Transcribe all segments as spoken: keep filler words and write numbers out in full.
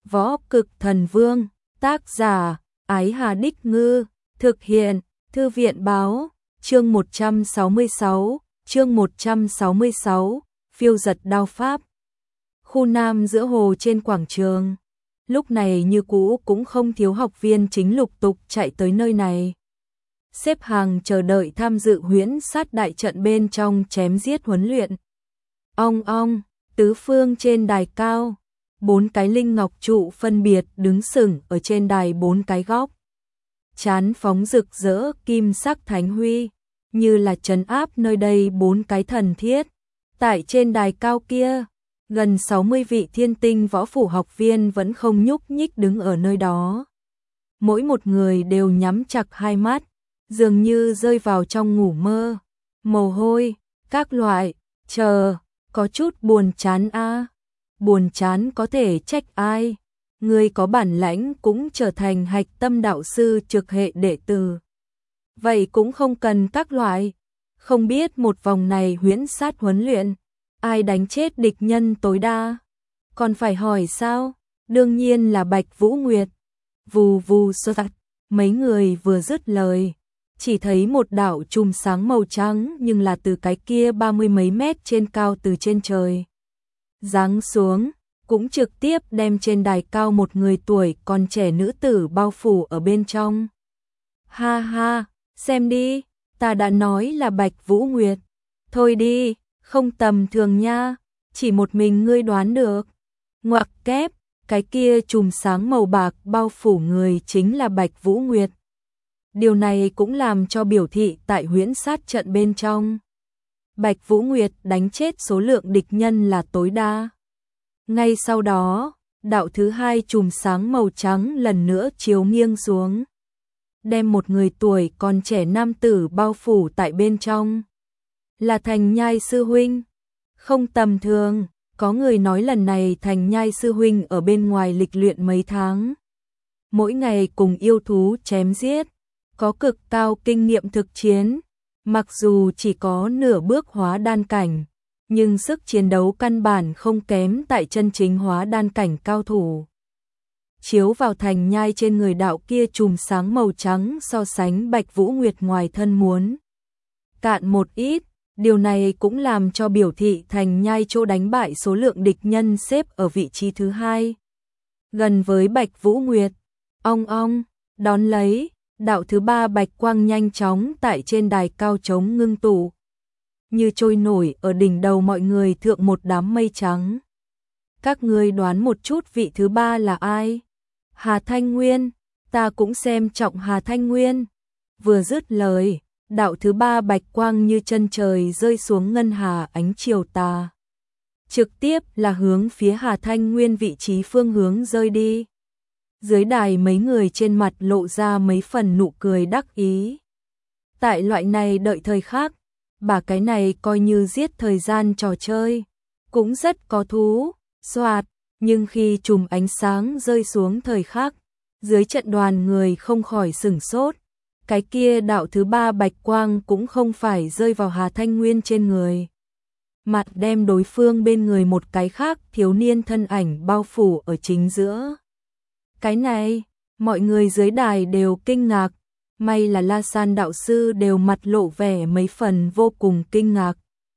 Võ Cực Thần Vương, tác giả, Ái Hà Đích Ngư, thực hiện, Thư viện Báo, chương một trăm sáu mươi sáu, chương một trăm sáu mươi sáu, phiêu giật đao pháp. Khu Nam giữa hồ trên quảng trường, lúc này như cũ cũng không thiếu học viên chính lục tục chạy tới nơi này. Xếp hàng chờ đợi tham dự huyễn sát đại trận bên trong chém giết huấn luyện. Ong ong, tứ phương trên đài cao, bốn cái linh ngọc trụ phân biệt đứng sừng ở trên đài bốn cái góc. Chán phóng rực rỡ kim sắc thánh huy, như là trấn áp nơi đây bốn cái thần thiết. Tại trên đài cao kia, gần sáu mươi vị thiên tinh võ phủ học viên vẫn không nhúc nhích đứng ở nơi đó. Mỗi một người đều nhắm chặt hai mắt, dường như rơi vào trong ngủ mơ. Mồ hôi, các loại, chờ, có chút buồn chán a. À. Buồn chán có thể trách ai? Người có bản lãnh cũng trở thành hạch tâm đạo sư trực hệ đệ tử. Vậy cũng không cần các loại. Không biết một vòng này huyễn sát huấn luyện, ai đánh chết địch nhân tối đa? Còn phải hỏi sao? Đương nhiên là Bạch Vũ Nguyệt. Vù vù sột, mấy người vừa dứt lời, chỉ thấy một đạo chùm sáng màu trắng nhưng là từ cái kia ba mươi mấy mét trên cao từ trên trời giáng xuống, cũng trực tiếp đem trên đài cao một người tuổi còn trẻ nữ tử bao phủ ở bên trong. Ha ha, xem đi, ta đã nói là Bạch Vũ Nguyệt. Thôi đi, không tầm thường nha, chỉ một mình ngươi đoán được. Ngoặc kép, cái kia chùm sáng màu bạc bao phủ người chính là Bạch Vũ Nguyệt. Điều này cũng làm cho biểu thị tại huyễn sát trận bên trong, Bạch Vũ Nguyệt đánh chết số lượng địch nhân là tối đa. Ngay sau đó, đạo thứ hai chùm sáng màu trắng lần nữa chiếu nghiêng xuống, đem một người tuổi còn trẻ nam tử bao phủ tại bên trong. Là Thành Nhai sư huynh. Không tầm thường, có người nói lần này Thành Nhai sư huynh ở bên ngoài lịch luyện mấy tháng, mỗi ngày cùng yêu thú chém giết, có cực cao kinh nghiệm thực chiến. Mặc dù chỉ có nửa bước hóa đan cảnh, nhưng sức chiến đấu căn bản không kém tại chân chính hóa đan cảnh cao thủ. Chiếu vào Thành Nhai trên người đạo kia chùm sáng màu trắng so sánh Bạch Vũ Nguyệt ngoài thân muốn cạn một ít, điều này cũng làm cho biểu thị Thành Nhai chỗ đánh bại số lượng địch nhân xếp ở vị trí thứ hai, gần với Bạch Vũ Nguyệt. Ong ong, đón lấy, đạo thứ ba bạch quang nhanh chóng tại trên đài cao trống ngưng tụ, như trôi nổi ở đỉnh đầu mọi người thượng một đám mây trắng. Các ngươi đoán một chút vị thứ ba là ai? Hà Thanh Nguyên, ta cũng xem trọng Hà Thanh Nguyên. Vừa dứt lời, đạo thứ ba bạch quang như chân trời rơi xuống ngân hà ánh chiều tà, trực tiếp là hướng phía Hà Thanh Nguyên vị trí phương hướng rơi đi. Dưới đài mấy người trên mặt lộ ra mấy phần nụ cười đắc ý. Tại loại này đợi thời khắc, bà cái này coi như giết thời gian trò chơi, cũng rất có thú. Soạt, nhưng khi chùm ánh sáng rơi xuống thời khắc, dưới trận đoàn người không khỏi sửng sốt. Cái kia đạo thứ ba bạch quang cũng không phải rơi vào Hà Thanh Nguyên trên người, mặt đem đối phương bên người một cái khác thiếu niên thân ảnh bao phủ ở chính giữa. Cái này, mọi người dưới đài đều kinh ngạc, may là La San đạo sư đều mặt lộ vẻ mấy phần vô cùng kinh ngạc.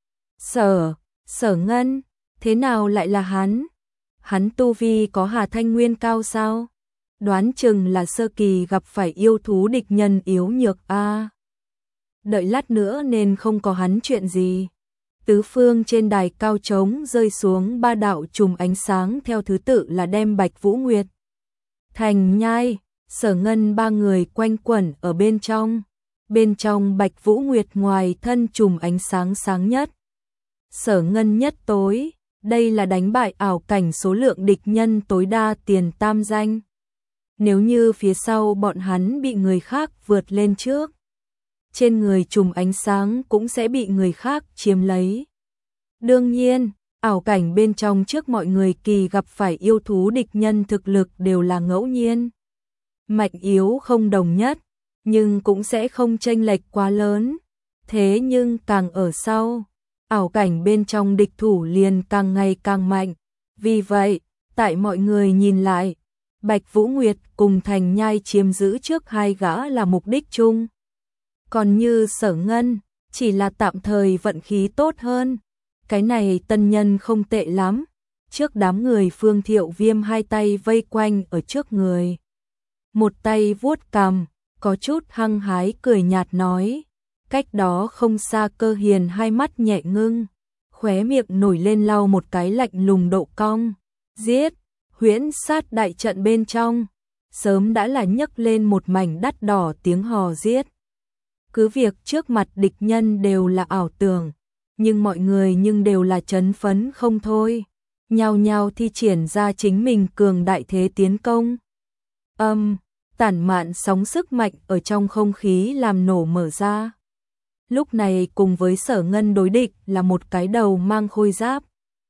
Sở, Sở Ngân, thế nào lại là hắn? Hắn tu vi có Hà Thanh Nguyên cao sao? Đoán chừng là sơ kỳ gặp phải yêu thú địch nhân yếu nhược a. À, đợi lát nữa nên không có hắn chuyện gì. Tứ phương trên đài cao trống rơi xuống ba đạo chùm ánh sáng theo thứ tự là đem Bạch Vũ Nguyệt, Thành Nhai, Sở Ngân ba người quanh quẩn ở bên trong. Bên trong Bạch Vũ Nguyệt ngoài thân chùm ánh sáng sáng nhất, Sở Ngân nhất tối. Đây là đánh bại ảo cảnh số lượng địch nhân tối đa tiền tam danh. Nếu như phía sau bọn hắn bị người khác vượt lên trước, trên người chùm ánh sáng cũng sẽ bị người khác chiếm lấy. Đương nhiên, ảo cảnh bên trong trước mọi người kỳ gặp phải yêu thú địch nhân thực lực đều là ngẫu nhiên, mạnh yếu không đồng nhất, nhưng cũng sẽ không chênh lệch quá lớn. Thế nhưng càng ở sau, ảo cảnh bên trong địch thủ liền càng ngày càng mạnh. Vì vậy, Tại mọi người nhìn lại, Bạch Vũ Nguyệt cùng Thành Nhai chiếm giữ trước hai gã là mục đích chung. Còn như Sở Ngân, chỉ là tạm thời vận khí tốt hơn. Cái này tân nhân không tệ lắm. Trước đám người Phương Thiệu Viêm hai tay vây quanh ở trước người. Một tay vuốt cằm, có chút hăng hái cười nhạt nói. Cách đó không xa Cơ Hiền hai mắt nhẹ ngưng, khóe miệng nổi lên lau một cái lạnh lùng độ cong. Giết, huyễn sát đại trận bên trong, sớm đã là nhấc lên một mảnh đắt đỏ tiếng hò giết. Cứ việc trước mặt địch nhân đều là ảo tưởng, nhưng mọi người nhưng đều là chấn phấn không thôi. Nhao nhao thi triển ra chính mình cường đại thế tiến công. Âm, tản mạn sóng sức mạnh ở trong không khí làm nổ mở ra. Lúc này cùng với Sở Ngân đối địch là một cái đầu mang khôi giáp.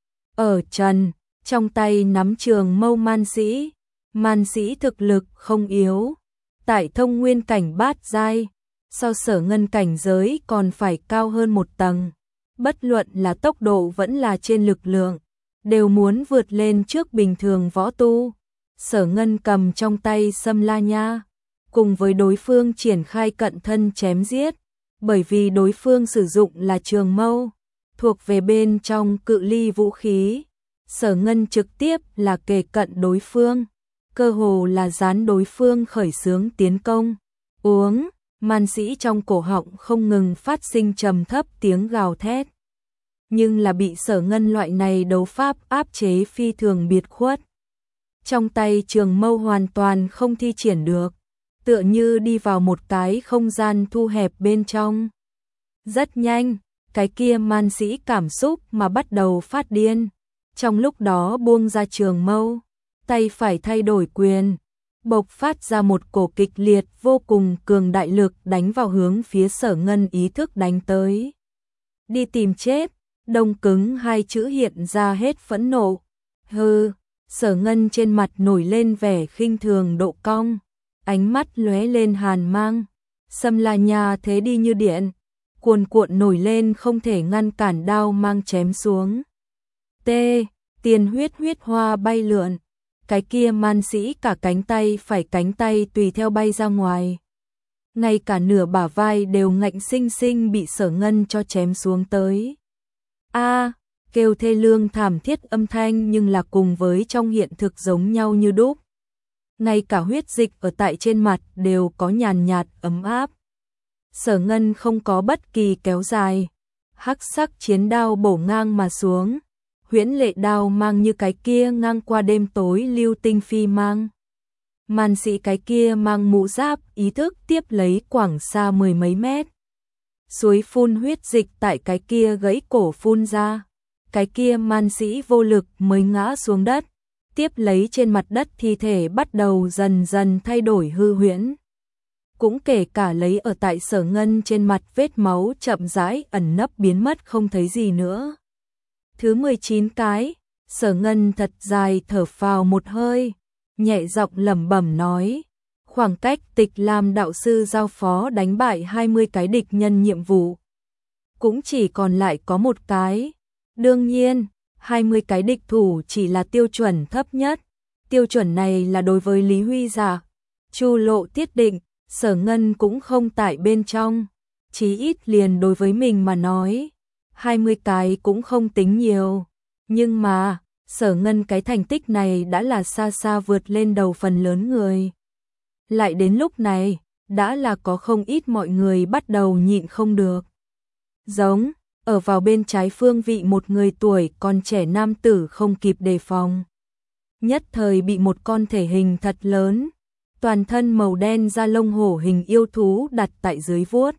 Ở trần, trong tay nắm trường mâu man sĩ. Man sĩ thực lực không yếu. Tại thông nguyên cảnh bát giai, so Sở Ngân cảnh giới còn phải cao hơn một tầng. Bất luận là tốc độ vẫn là trên lực lượng, đều muốn vượt lên trước bình thường võ tu. Sở Ngân cầm trong tay Sâm La Nha, cùng với đối phương triển khai cận thân chém giết. Bởi vì đối phương sử dụng là trường mâu, thuộc về bên trong cự ly vũ khí. Sở Ngân trực tiếp là kề cận đối phương, cơ hồ là dán đối phương khởi xướng tiến công. Uống, man sĩ trong cổ họng không ngừng phát sinh trầm thấp tiếng gào thét. Nhưng là bị Sở Ngân loại này đấu pháp áp chế phi thường biệt khuất. Trong tay trường mâu hoàn toàn không thi triển được, tựa như đi vào một cái không gian thu hẹp bên trong. Rất nhanh, cái kia man sĩ cảm xúc mà bắt đầu phát điên. Trong lúc đó buông ra trường mâu, tay phải thay đổi quyền, bộc phát ra một cổ kịch liệt vô cùng cường đại lực đánh vào hướng phía Sở Ngân ý thức đánh tới. Đi tìm chết, đông cứng hai chữ hiện ra hết phẫn nộ. Hừ, Sở Ngân trên mặt nổi lên vẻ khinh thường độ cong, ánh mắt lóe lên hàn mang. Sâm La Nha thế đi như điện, cuồn cuộn nổi lên không thể ngăn cản, đao mang chém xuống. T, tiền huyết huyết hoa bay lượn, cái kia man sĩ cả cánh tay phải cánh tay tùy theo bay ra ngoài. Ngay cả nửa bả vai đều ngạnh sinh sinh bị Sở Ngân cho chém xuống tới. A, kêu thê lương thảm thiết âm thanh nhưng là cùng với trong hiện thực giống nhau như đúc. Ngay cả huyết dịch ở tại trên mặt đều có nhàn nhạt ấm áp. Sở Ngân không có bất kỳ kéo dài, hắc sắc chiến đao bổ ngang mà xuống, huyễn lệ đao mang như cái kia ngang qua đêm tối lưu tinh phi mang. Man sĩ cái kia mang mũ giáp ý thức tiếp lấy quảng xa mười mấy mét. Suối phun huyết dịch tại cái kia gãy cổ phun ra, cái kia man sĩ vô lực mới ngã xuống đất. Tiếp lấy trên mặt đất thi thể bắt đầu dần dần thay đổi hư huyễn. Cũng kể cả lấy ở tại Sở Ngân trên mặt vết máu chậm rãi ẩn nấp biến mất không thấy gì nữa. Thứ mười chín cái, Sở Ngân thật dài thở phào một hơi, nhẹ giọng lẩm bẩm nói, khoảng cách Tịch Lam đạo sư giao phó đánh bại hai mươi cái địch nhân nhiệm vụ, cũng chỉ còn lại có một cái. Đương nhiên, hai mươi cái địch thủ chỉ là tiêu chuẩn thấp nhất. Tiêu chuẩn này là đối với Lý Huy Dạ, Chu Lộ thiết định, Sở Ngân cũng không tại bên trong. Chí ít liền đối với mình mà nói, hai mươi cái cũng không tính nhiều. Nhưng mà, Sở Ngân cái thành tích này đã là xa xa vượt lên đầu phần lớn người. Lại đến lúc này, đã là có không ít mọi người bắt đầu nhịn không được. Giống, ở vào bên trái phương vị một người tuổi còn trẻ nam tử không kịp đề phòng. Nhất thời bị một con thể hình thật lớn, toàn thân màu đen da lông hổ hình yêu thú đặt tại dưới vuốt.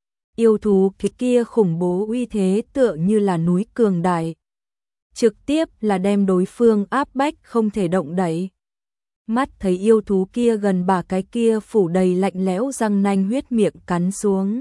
Yêu thú cái kia khủng bố uy thế tựa như là núi cường đại, trực tiếp là đem đối phương áp bách không thể động đậy. Mắt thấy yêu thú kia gần bả cái kia phủ đầy lạnh lẽo răng nanh huyết miệng cắn xuống.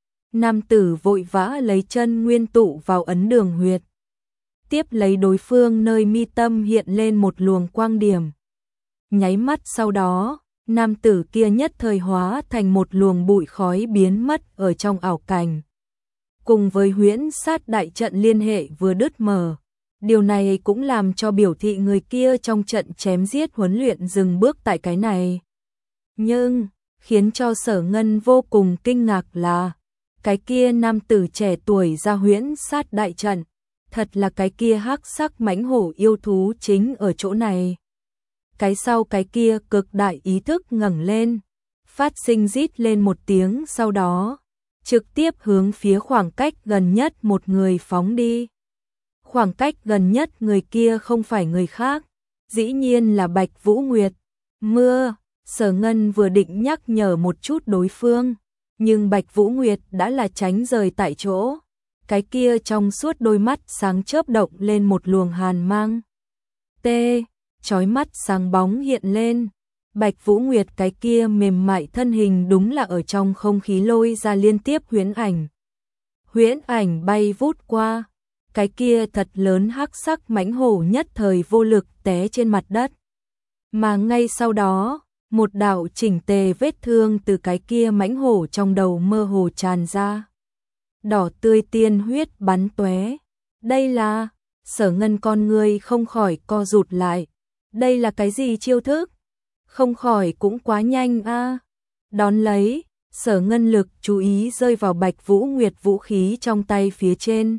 Nam tử vội vã lấy chân nguyên tụ vào ấn đường huyệt. Tiếp lấy đối phương nơi mi tâm hiện lên một luồng quang điểm. Nháy mắt sau đó, nam tử kia nhất thời hóa thành một luồng bụi khói biến mất ở trong ảo cảnh. Cùng với huyễn sát đại trận liên hệ vừa đứt mở, Điều này cũng làm cho biểu thị người kia trong trận chém giết huấn luyện dừng bước tại cái này. Nhưng, khiến cho Sở Ngân vô cùng kinh ngạc là, cái kia nam tử trẻ tuổi ra huyễn sát đại trận, thật là cái kia hắc sắc mãnh hổ yêu thú chính ở chỗ này. Cái sau cái kia cực đại ý thức ngẩng lên, phát sinh rít lên một tiếng, sau đó trực tiếp hướng phía khoảng cách gần nhất một người phóng đi. Khoảng cách gần nhất người kia không phải người khác, dĩ nhiên là Bạch Vũ Nguyệt. Mưa, Sở Ngân vừa định nhắc nhở một chút đối phương, nhưng Bạch Vũ Nguyệt đã là tránh rời tại chỗ. Cái kia trong suốt đôi mắt sáng chớp động lên một luồng hàn mang. Tê, chói mắt sáng bóng hiện lên. Bạch Vũ Nguyệt cái kia mềm mại thân hình đúng là ở trong không khí lôi ra liên tiếp huyễn ảnh. Huyễn ảnh bay vút qua, cái kia thật lớn hắc sắc mãnh hổ nhất thời vô lực té trên mặt đất. Mà ngay sau đó, một đạo chỉnh tề vết thương từ cái kia mãnh hổ trong đầu mơ hồ tràn ra. Đỏ tươi tiên huyết bắn tóe. Đây là, Sở Ngân con người không khỏi co rụt lại. Đây là cái gì chiêu thức? Không khỏi cũng quá nhanh a. À. Đón lấy, Sở Ngân lực chú ý rơi vào Bạch Vũ Nguyệt vũ khí trong tay phía trên.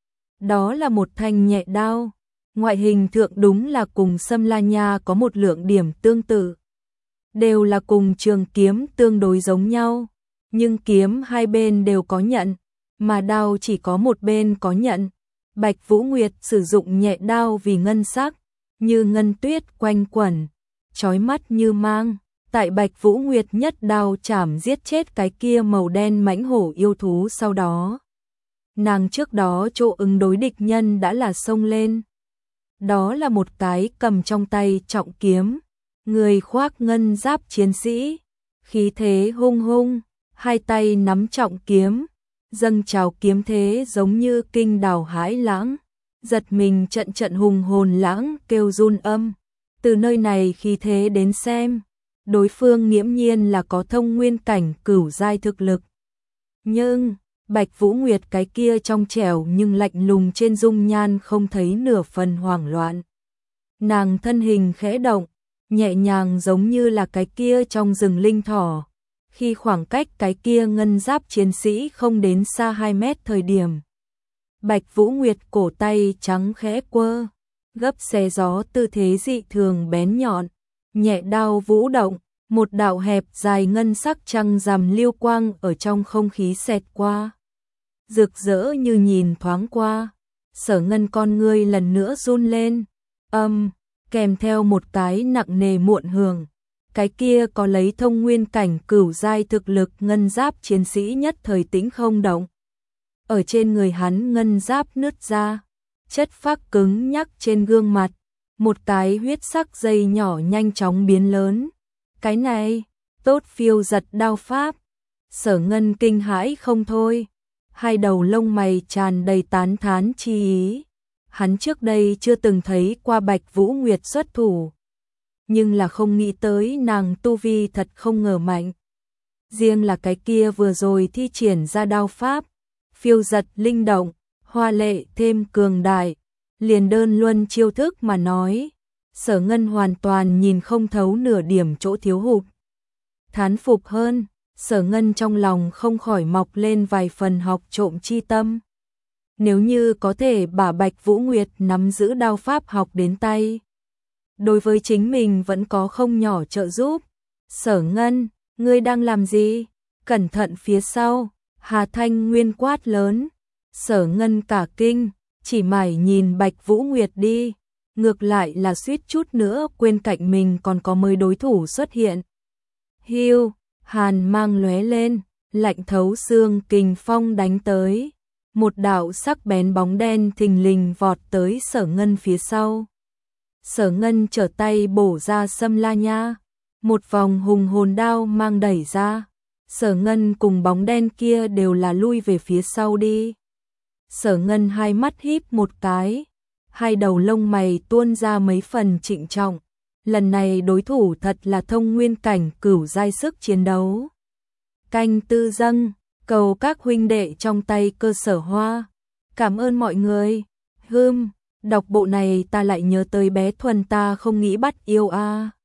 Đó là một thanh nhẹ đao, ngoại hình thượng đúng là cùng Sâm La Nha có một lượng điểm tương tự. Đều là cùng trường kiếm tương đối giống nhau, nhưng kiếm hai bên đều có nhận, mà đao chỉ có một bên có nhận. Bạch Vũ Nguyệt sử dụng nhẹ đao vì ngân sắc, như ngân tuyết quanh quẩn, chói mắt như mang. Tại Bạch Vũ Nguyệt nhất đao chảm giết chết cái kia màu đen mãnh hổ yêu thú sau đó. Nàng trước đó chỗ ứng đối địch nhân đã là xông lên. Đó là một cái cầm trong tay trọng kiếm, người khoác ngân giáp chiến sĩ, khí thế hung hung, hai tay nắm trọng kiếm, dâng trào kiếm thế giống như kinh đảo hải lãng, giật mình trận trận hùng hồn lãng kêu run âm. Từ nơi này khí thế đến xem, đối phương nghiễm nhiên là có thông nguyên cảnh cửu giai thực lực. Nhưng, Bạch Vũ Nguyệt cái kia trong trẻo nhưng lạnh lùng trên dung nhan không thấy nửa phần hoảng loạn. Nàng thân hình khẽ động, nhẹ nhàng giống như là cái kia trong rừng linh thỏ. Khi khoảng cách cái kia ngân giáp chiến sĩ không đến xa hai mét thời điểm. Bạch Vũ Nguyệt cổ tay trắng khẽ quơ, gấp xé gió tư thế dị thường bén nhọn, nhẹ đao vũ động, một đạo hẹp dài ngân sắc trăng rằm lưu quang ở trong không khí xẹt qua. Rực rỡ như nhìn thoáng qua, Sở Ngân con ngươi lần nữa run lên, âm, kèm theo một cái nặng nề muộn hưởng. Cái kia có lấy thông nguyên cảnh cửu giai thực lực ngân giáp chiến sĩ nhất thời tĩnh không động. Ở trên người hắn ngân giáp nứt ra, chất phác cứng nhắc trên gương mặt, một cái huyết sắc dây nhỏ nhanh chóng biến lớn. Cái này, tốt phiêu giật đao pháp. Sở Ngân kinh hãi không thôi, hai đầu lông mày tràn đầy tán thán chi ý. Hắn trước đây chưa từng thấy qua Bạch Vũ Nguyệt xuất thủ, nhưng là không nghĩ tới nàng tu vi thật không ngờ mạnh. Riêng là cái kia vừa rồi thi triển ra đao pháp, phiêu giật linh động, hoa lệ thêm cường đại, liền đơn luân chiêu thức mà nói, Sở Ngân hoàn toàn nhìn không thấu nửa điểm chỗ thiếu hụt. Thán phục hơn, Sở Ngân trong lòng không khỏi mọc lên vài phần học trộm chi tâm. Nếu như có thể bà Bạch Vũ Nguyệt nắm giữ đao pháp học đến tay, đối với chính mình vẫn có không nhỏ trợ giúp. Sở Ngân, ngươi đang làm gì? Cẩn thận phía sau, Hà Thanh Nguyên quát lớn. Sở Ngân cả kinh, chỉ mải nhìn Bạch Vũ Nguyệt đi, ngược lại là suýt chút nữa quên cạnh mình còn có mới đối thủ xuất hiện. Hiu, hàn mang lóe lên, lạnh thấu xương kình phong đánh tới. Một đạo sắc bén bóng đen thình lình vọt tới Sở Ngân phía sau. Sở Ngân trở tay bổ ra Sâm La Nha, một vòng hùng hồn đao mang đẩy ra. Sở Ngân cùng bóng đen kia đều là lui về phía sau đi. Sở Ngân hai mắt híp một cái, hai đầu lông mày tuôn ra mấy phần trịnh trọng. Lần này đối thủ thật là thông nguyên cảnh cửu giai sức chiến đấu. Canh tư dâng, cầu các huynh đệ trong tay cơ sở hoa. Cảm ơn mọi người. Hưm, Đọc bộ này ta lại nhớ tới bé Thuần ta không nghĩ bắt yêu a.